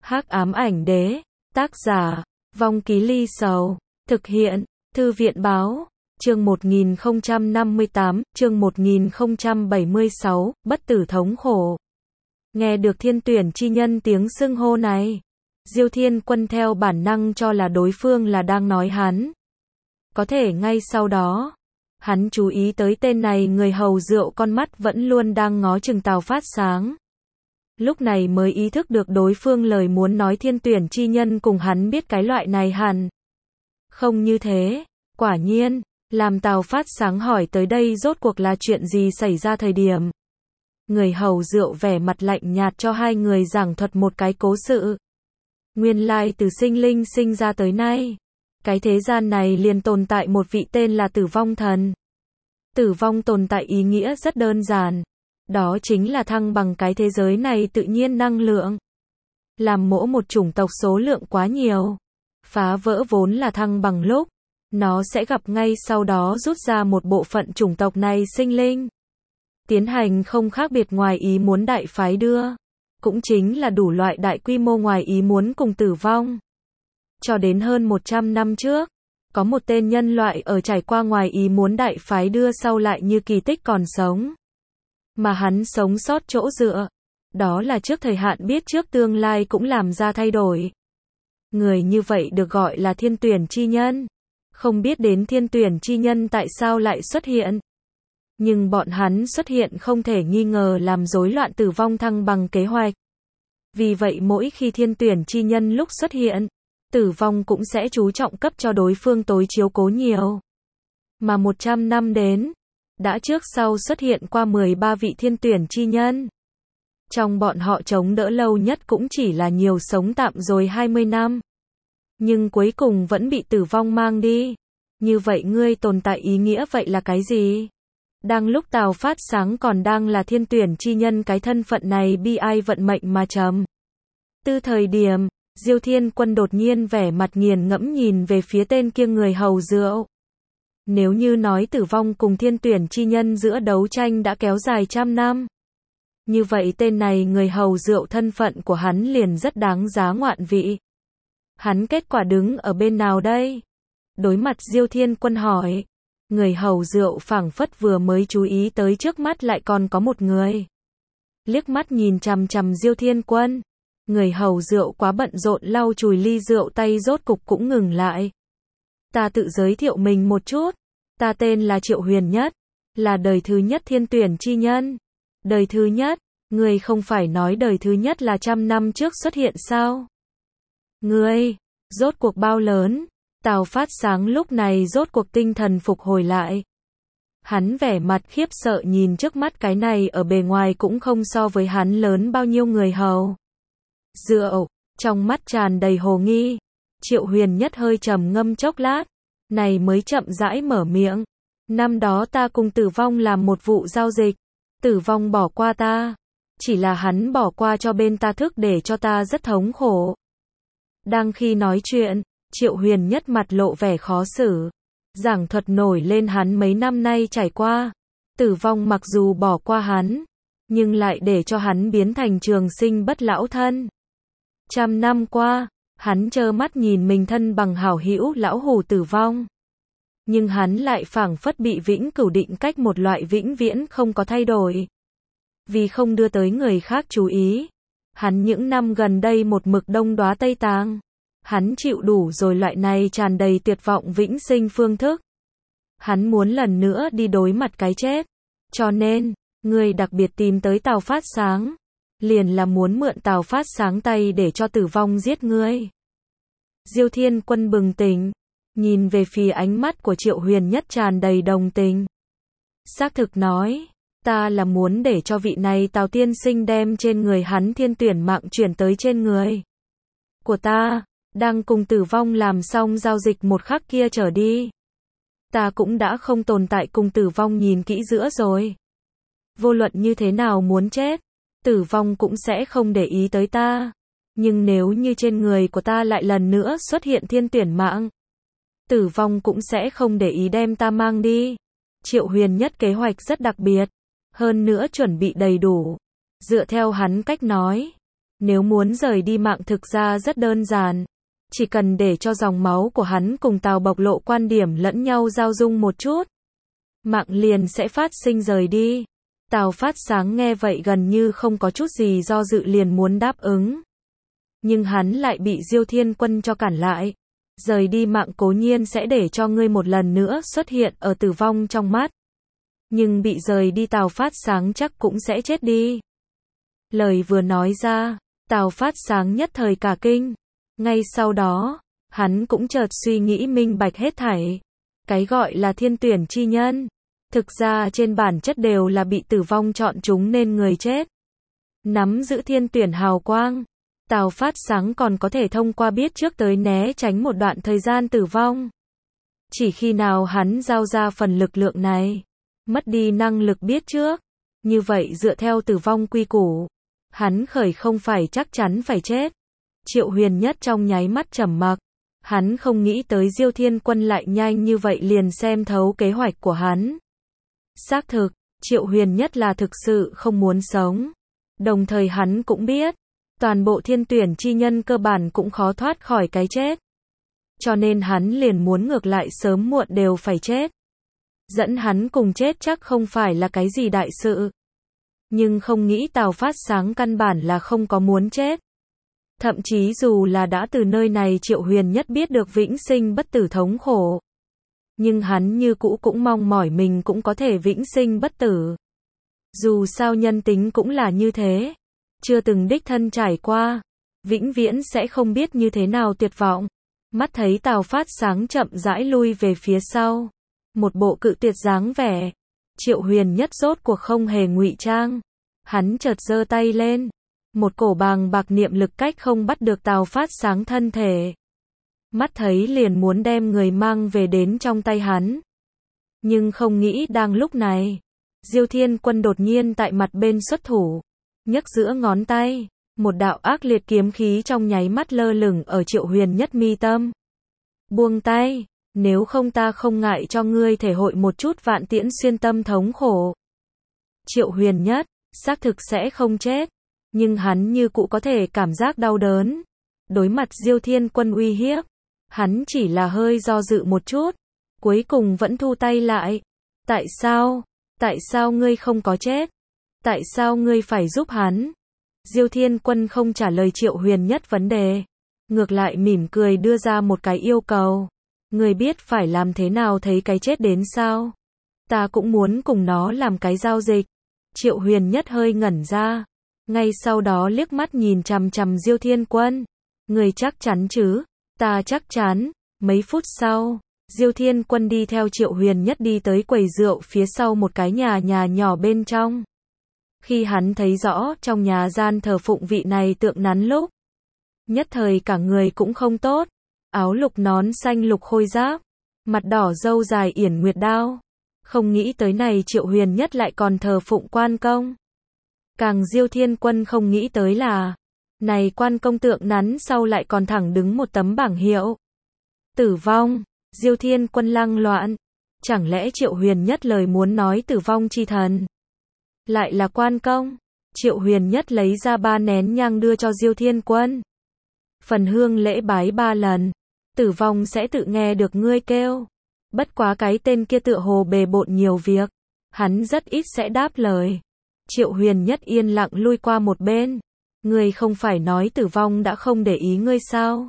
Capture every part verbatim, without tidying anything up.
Hắc ám ảnh đế, tác giả, Vong Ký Ly Sầu, thực hiện, Thư viện báo, chương một nghìn không trăm năm mươi tám, chương một nghìn không trăm bảy mươi sáu, bất tử thống khổ. Nghe được Thiên Tuyển chi nhân tiếng xưng hô này, Diêu Thiên Quân theo bản năng cho là đối phương là đang nói hắn. Có thể ngay sau đó, hắn chú ý tới tên này người hầu rượu con mắt vẫn luôn đang ngó chừng Tào Phát Sáng. Lúc này mới ý thức được đối phương lời muốn nói Thiên Tuyển chi nhân cùng hắn biết cái loại này hẳn không như thế. Quả nhiên, làm Tào Phát Sáng hỏi tới đây rốt cuộc là chuyện gì xảy ra thời điểm. Người hầu rượu vẻ mặt lạnh nhạt cho hai người giảng thuật một cái cố sự. Nguyên lai từ sinh linh sinh ra tới nay, cái thế gian này liền tồn tại một vị tên là Tử Vong Thần. Tử vong tồn tại ý nghĩa rất đơn giản. Đó chính là thăng bằng cái thế giới này tự nhiên năng lượng. Làm mỗi một chủng tộc số lượng quá nhiều, phá vỡ vốn là thăng bằng lúc, nó sẽ gặp ngay sau đó rút ra một bộ phận chủng tộc này sinh linh. Tiến hành không khác biệt ngoài ý muốn đại phái đưa. Cũng chính là đủ loại đại quy mô ngoài ý muốn cùng tử vong. Cho đến hơn một trăm năm trước, có một tên nhân loại ở trải qua ngoài ý muốn đại phái đưa sau lại như kỳ tích còn sống. Mà hắn sống sót chỗ dựa, đó là trước thời hạn biết trước tương lai cũng làm ra thay đổi. Người như vậy được gọi là Thiên Tuyển chi nhân. Không biết đến Thiên Tuyển chi nhân tại sao lại xuất hiện. Nhưng bọn hắn xuất hiện không thể nghi ngờ làm rối loạn tử vong thăng bằng kế hoạch. Vì vậy mỗi khi Thiên Tuyển chi nhân lúc xuất hiện, tử vong cũng sẽ chú trọng cấp cho đối phương tối chiếu cố nhiều. Mà một trăm năm đến, đã trước sau xuất hiện qua mười ba vị Thiên Tuyển chi nhân. Trong bọn họ chống đỡ lâu nhất cũng chỉ là nhiều sống tạm rồi hai mươi năm. Nhưng cuối cùng vẫn bị tử vong mang đi. Như vậy ngươi tồn tại ý nghĩa vậy là cái gì? Đang lúc Tào Phát Sáng còn đang là Thiên Tuyển chi nhân cái thân phận này bi ai vận mệnh mà trầm tư thời điểm, Diêu Thiên Quân đột nhiên vẻ mặt nghiền ngẫm nhìn về phía tên kia người hầu rượu. Nếu như nói tử vong cùng Thiên Tuyển chi nhân giữa đấu tranh đã kéo dài trăm năm, như vậy tên này người hầu rượu thân phận của hắn liền rất đáng giá ngoạn vị. Hắn kết quả đứng ở bên nào đây? Đối mặt Diêu Thiên Quân hỏi, người hầu rượu phảng phất vừa mới chú ý tới trước mắt lại còn có một người. Liếc mắt nhìn chằm chằm Diêu Thiên Quân, người hầu rượu quá bận rộn lau chùi ly rượu tay rốt cục cũng ngừng lại. Ta tự giới thiệu mình một chút, ta tên là Triệu Huyền Nhất, là đời thứ nhất Thiên Tuyển chi nhân. Đời thứ nhất, ngươi không phải nói đời thứ nhất là trăm năm trước xuất hiện sao? Ngươi, rốt cuộc bao lớn? Tào Phát Sáng lúc này rốt cuộc tinh thần phục hồi lại. Hắn vẻ mặt khiếp sợ nhìn trước mắt cái này ở bề ngoài cũng không so với hắn lớn bao nhiêu người hầu rượu, trong mắt tràn đầy hồ nghi. Triệu Huyền Nhất hơi trầm ngâm chốc lát, này mới chậm rãi mở miệng. Năm đó ta cùng tử vong làm một vụ giao dịch, tử vong bỏ qua ta. Chỉ là hắn bỏ qua cho bên ta thức để cho ta rất thống khổ. Đang khi nói chuyện, Triệu Huyền Nhất mặt lộ vẻ khó xử. Giảng thuật nổi lên hắn mấy năm nay trải qua. Tử vong mặc dù bỏ qua hắn, nhưng lại để cho hắn biến thành trường sinh bất lão thân. Trăm năm qua, hắn trơ mắt nhìn mình thân bằng hảo hữu lão hủ tử vong. Nhưng hắn lại phảng phất bị vĩnh cửu định cách một loại vĩnh viễn không có thay đổi. Vì không đưa tới người khác chú ý, hắn những năm gần đây một mực đông đóa Tây Tàng. Hắn chịu đủ rồi loại này tràn đầy tuyệt vọng vĩnh sinh phương thức. Hắn muốn lần nữa đi đối mặt cái chết. Cho nên, người đặc biệt tìm tới Tào Phát Sáng, liền là muốn mượn Tào Phát Sáng tay để cho tử vong giết ngươi. Diêu Thiên Quân bừng tỉnh, nhìn về phía ánh mắt của Triệu Huyền Nhất tràn đầy đồng tình. Xác thực nói, ta là muốn để cho vị này Tào tiên sinh đem trên người hắn thiên tuyển mạng chuyển tới trên người của ta. Đang cùng tử vong làm xong giao dịch một khắc kia trở đi, ta cũng đã không tồn tại cùng tử vong nhìn kỹ giữa rồi. Vô luận như thế nào muốn chết, tử vong cũng sẽ không để ý tới ta. Nhưng nếu như trên người của ta lại lần nữa xuất hiện thiên tuyển mạng, tử vong cũng sẽ không để ý đem ta mang đi. Triệu Huyền Nhất kế hoạch rất đặc biệt, hơn nữa chuẩn bị đầy đủ. Dựa theo hắn cách nói, Nếu muốn rời đi mạng thực ra rất đơn giản. Chỉ cần để cho dòng máu của hắn cùng Tào bộc lộ quan điểm lẫn nhau giao dung một chút. Mạng liền sẽ phát sinh rời đi. Tào Phát Sáng nghe vậy gần như không có chút gì do dự liền muốn đáp ứng. Nhưng hắn lại bị Diêu Thiên Quân cho cản lại. Rời đi mạng cố nhiên sẽ để cho ngươi một lần nữa xuất hiện ở tử vong trong mắt. Nhưng bị rời đi Tào Phát Sáng chắc cũng sẽ chết đi. Lời vừa nói ra, Tào Phát Sáng nhất thời cả kinh. Ngay sau đó, hắn cũng chợt suy nghĩ minh bạch hết thảy. Cái gọi là thiên tuyển chi nhân, thực ra trên bản chất đều là bị tử vong chọn chúng nên người chết. Nắm giữ thiên tuyển hào quang, Tào Phát Sáng còn có thể thông qua biết trước tới né tránh một đoạn thời gian tử vong. Chỉ khi nào hắn giao ra phần lực lượng này, mất đi năng lực biết trước, như vậy dựa theo tử vong quy củ, hắn khởi không phải chắc chắn phải chết. Triệu Huyền Nhất trong nháy mắt trầm mặc, hắn không nghĩ tới Diêu Thiên Quân lại nhanh như vậy liền xem thấu kế hoạch của hắn. Xác thực, Triệu Huyền Nhất là thực sự không muốn sống. Đồng thời hắn cũng biết, toàn bộ thiên tuyển chi nhân cơ bản cũng khó thoát khỏi cái chết. Cho nên hắn liền muốn ngược lại sớm muộn đều phải chết. Dẫn hắn cùng chết chắc không phải là cái gì đại sự. Nhưng không nghĩ Tào Phát Sáng căn bản là không có muốn chết. Thậm chí dù là đã từ nơi này Triệu Huyền Nhất biết được vĩnh sinh bất tử thống khổ. Nhưng hắn như cũ cũng mong mỏi mình cũng có thể vĩnh sinh bất tử. Dù sao nhân tính cũng là như thế. Chưa từng đích thân trải qua, vĩnh viễn sẽ không biết như thế nào tuyệt vọng. Mắt thấy Tào Phát Sáng chậm rãi lui về phía sau. Một bộ cự tuyệt dáng vẻ. Triệu Huyền Nhất rốt cuộc không hề ngụy trang. Hắn chợt giơ tay lên. Một cổ bàng bạc niệm lực cách không bắt được Tào Phát Sáng thân thể. Mắt thấy liền muốn đem người mang về đến trong tay hắn. Nhưng không nghĩ đang lúc này, Diêu Thiên Quân đột nhiên tại mặt bên xuất thủ. Nhấc giữa ngón tay, một đạo ác liệt kiếm khí trong nháy mắt lơ lửng ở Triệu Huyền Nhất mi tâm. Buông tay, nếu không ta không ngại cho ngươi thể hội một chút vạn tiễn xuyên tâm thống khổ. Triệu Huyền Nhất, xác thực sẽ không chết, nhưng hắn như cũ có thể cảm giác đau đớn. Đối mặt Diêu Thiên Quân uy hiếp, hắn chỉ là hơi do dự một chút, cuối cùng vẫn thu tay lại. Tại sao? Tại sao ngươi không có chết? Tại sao ngươi phải giúp hắn? Diêu Thiên Quân không trả lời Triệu Huyền Nhất vấn đề, ngược lại mỉm cười đưa ra một cái yêu cầu. Ngươi biết phải làm thế nào thấy cái chết đến sao? Ta cũng muốn cùng nó làm cái giao dịch. Triệu Huyền Nhất hơi ngẩn ra, ngay sau đó liếc mắt nhìn chằm chằm Diêu Thiên Quân. Ngươi chắc chắn chứ? Ta chắc chắn. Mấy phút sau, Diêu Thiên Quân đi theo Triệu Huyền Nhất đi tới quầy rượu phía sau một cái nhà nhà nhỏ bên trong. Khi hắn thấy rõ trong nhà gian thờ phụng vị này tượng nắn lúc, nhất thời cả người cũng không tốt. Áo lục nón xanh lục khôi giáp, mặt đỏ râu dài yển nguyệt đao. Không nghĩ tới này Triệu Huyền Nhất lại còn thờ phụng quan công. Càng Diêu Thiên Quân không nghĩ tới là, này quan công tượng nắn sau lại còn thẳng đứng một tấm bảng hiệu. Tử vong. Diêu Thiên Quân lăng loạn. Chẳng lẽ Triệu Huyền Nhất lời muốn nói tử vong chi thần lại là quan công? Triệu Huyền Nhất lấy ra ba nén nhang đưa cho Diêu Thiên Quân. Phần hương lễ bái ba lần. Tử vong sẽ tự nghe được ngươi kêu. Bất quá cái tên kia tựa hồ bề bộn nhiều việc. Hắn rất ít sẽ đáp lời. Triệu Huyền Nhất yên lặng lui qua một bên. Ngươi không phải nói tử vong đã không để ý ngươi sao?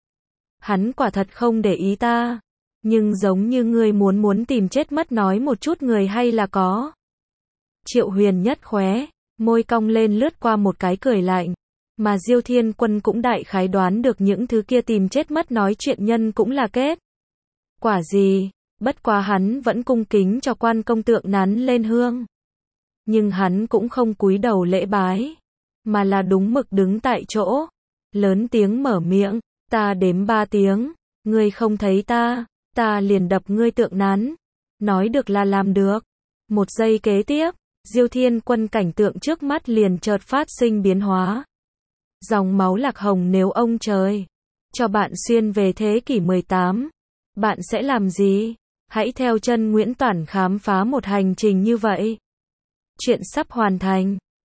Hắn quả thật không để ý ta. Nhưng giống như ngươi muốn muốn tìm chết mất nói một chút người hay là có. Triệu Huyền Nhất khóe môi cong lên lướt qua một cái cười lạnh. Mà Diêu Thiên Quân cũng đại khái đoán được những thứ kia tìm chết mất nói chuyện nhân cũng là kết quả gì. Bất quá hắn vẫn cung kính cho quan công tượng nắn lên hương. Nhưng hắn cũng không cúi đầu lễ bái, mà là đúng mực đứng tại chỗ, lớn tiếng mở miệng. Ta đếm ba tiếng, ngươi không thấy ta, ta liền đập ngươi tượng nắn. Nói được là làm được. Một giây kế tiếp, Diêu Thiên Quân cảnh tượng trước mắt liền chợt phát sinh biến hóa. Dòng máu lạc hồng nếu ông trời cho bạn xuyên về thế kỷ mười tám, bạn sẽ làm gì? Hãy theo chân Nguyễn Toản khám phá một hành trình như vậy. Chuyện sắp hoàn thành.